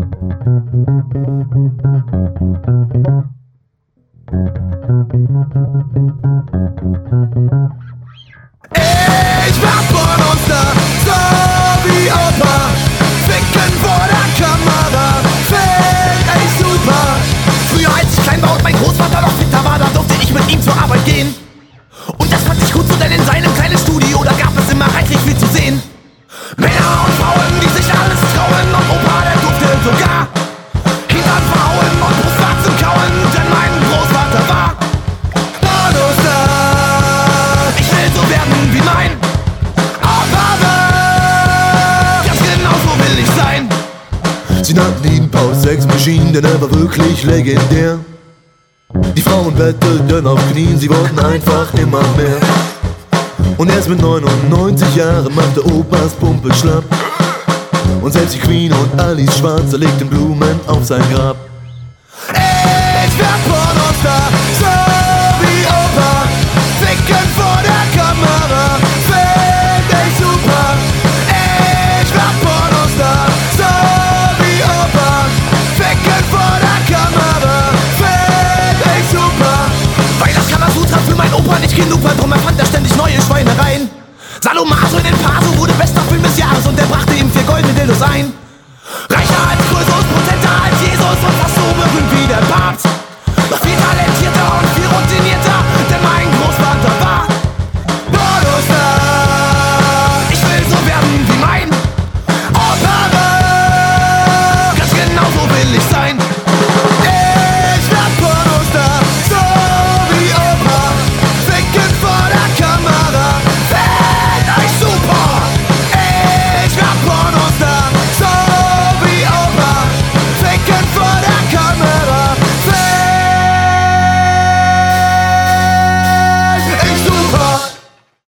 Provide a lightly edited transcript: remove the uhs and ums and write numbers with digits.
Ich war Pornostar, so wie Opa. Ficken vor der Kamera, fällt echt super. Früher als ich klein war und mein Großvater noch fitter war, da durfte ich mit ihm zur Arbeit gehen. Und das fand ich gut so, denn in seinem kleinen Studio, da gab es immer reichlich viel zu sehen. Männer und Frauen, die sich alles trauen, und Opa, der durfte sogar Hintern verhauen und Brustwarzen kauen, denn mein Großvater war Pornostar. Ich will so werden wie mein Opa, ganz genau so will ich sein. Sie nannten ihn Paul Sex Machine, denn er war wirklich legendär. Die Frauen bettelten auf Knien, sie wollten einfach immer mehr. Und erst mit 99 Jahren machte Opas Pumpe schlapp. Und selbst die Queen und Alice Schwarzer legten Blumen auf sein Grab. Ich werd Pornostar,